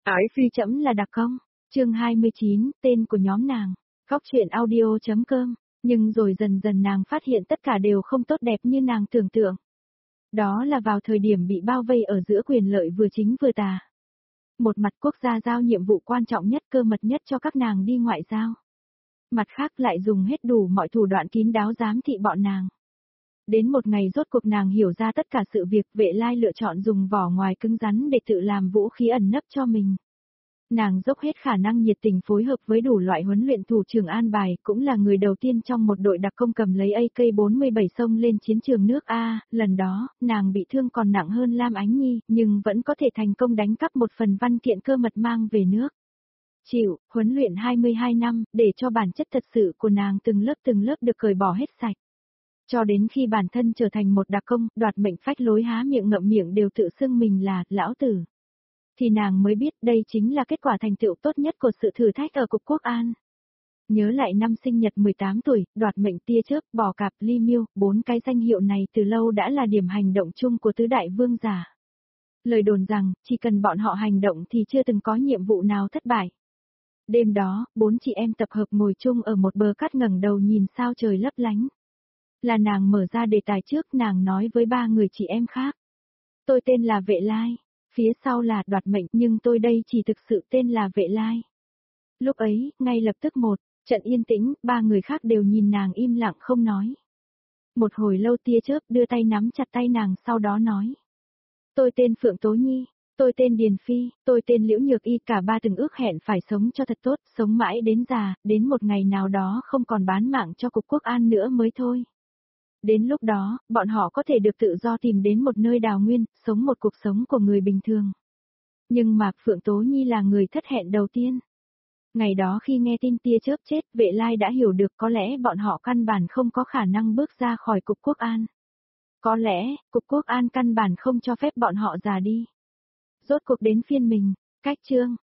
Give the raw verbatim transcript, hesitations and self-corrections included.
Ái phi chấm là đặc công. Chương hai mươi chín, tên của nhóm nàng. Góc truyện audio.com. Nhưng rồi dần dần nàng phát hiện tất cả đều không tốt đẹp như nàng tưởng tượng. Đó là vào thời điểm bị bao vây ở giữa quyền lợi vừa chính vừa tà. Một mặt quốc gia giao nhiệm vụ quan trọng nhất cơ mật nhất cho các nàng đi ngoại giao. Mặt khác lại dùng hết đủ mọi thủ đoạn kín đáo giám thị bọn nàng. Đến một ngày rốt cuộc nàng hiểu ra tất cả sự việc, Vệ Lai lựa chọn dùng vỏ ngoài cứng rắn để tự làm vũ khí ẩn nấp cho mình. Nàng dốc hết khả năng nhiệt tình phối hợp với đủ loại huấn luyện thủ trưởng an bài, cũng là người đầu tiên trong một đội đặc công cầm lấy A K bốn mươi bảy xông lên chiến trường nước A, lần đó, nàng bị thương còn nặng hơn Lam Ánh Nhi, nhưng vẫn có thể thành công đánh cắp một phần văn kiện cơ mật mang về nước. Chịu, huấn luyện hai mươi hai năm, để cho bản chất thật sự của nàng từng lớp từng lớp được cởi bỏ hết sạch. Cho đến khi bản thân trở thành một đặc công, đoạt mệnh phách lối há miệng ngậm miệng đều tự xưng mình là lão tử. Thì nàng mới biết đây chính là kết quả thành tựu tốt nhất của sự thử thách ở Cục Quốc an. Nhớ lại năm sinh nhật mười tám tuổi, đoạt mệnh tia chớp, bò cạp, ly miêu, bốn cái danh hiệu này từ lâu đã là điểm hành động chung của tứ đại vương giả. Lời đồn rằng, chỉ cần bọn họ hành động thì chưa từng có nhiệm vụ nào thất bại. Đêm đó, bốn chị em tập hợp ngồi chung ở một bờ cát ngẩng đầu nhìn sao trời lấp lánh. Là nàng mở ra đề tài trước, nàng nói với ba người chị em khác. Tôi tên là Vệ Lai, phía sau là đoạt mệnh, nhưng tôi đây chỉ thực sự tên là Vệ Lai. Lúc ấy, ngay lập tức một trận yên tĩnh, ba người khác đều nhìn nàng im lặng không nói. Một hồi lâu tia chớp đưa tay nắm chặt tay nàng sau đó nói. Tôi tên Phượng Tố Nhi, tôi tên Điền Phi, tôi tên Liễu Nhược Y, cả ba từng ước hẹn phải sống cho thật tốt, sống mãi đến già, đến một ngày nào đó không còn bán mạng cho Cục Quốc an nữa mới thôi. Đến lúc đó, bọn họ có thể được tự do tìm đến một nơi đào nguyên, sống một cuộc sống của người bình thường. Nhưng mà Phượng Tố Nhi là người thất hẹn đầu tiên. Ngày đó khi nghe tin tia chớp chết, Vệ Lai đã hiểu được có lẽ bọn họ căn bản không có khả năng bước ra khỏi Cục Quốc an. Có lẽ, Cục Quốc an căn bản không cho phép bọn họ già đi. Rốt cuộc đến phiên mình, cách chương.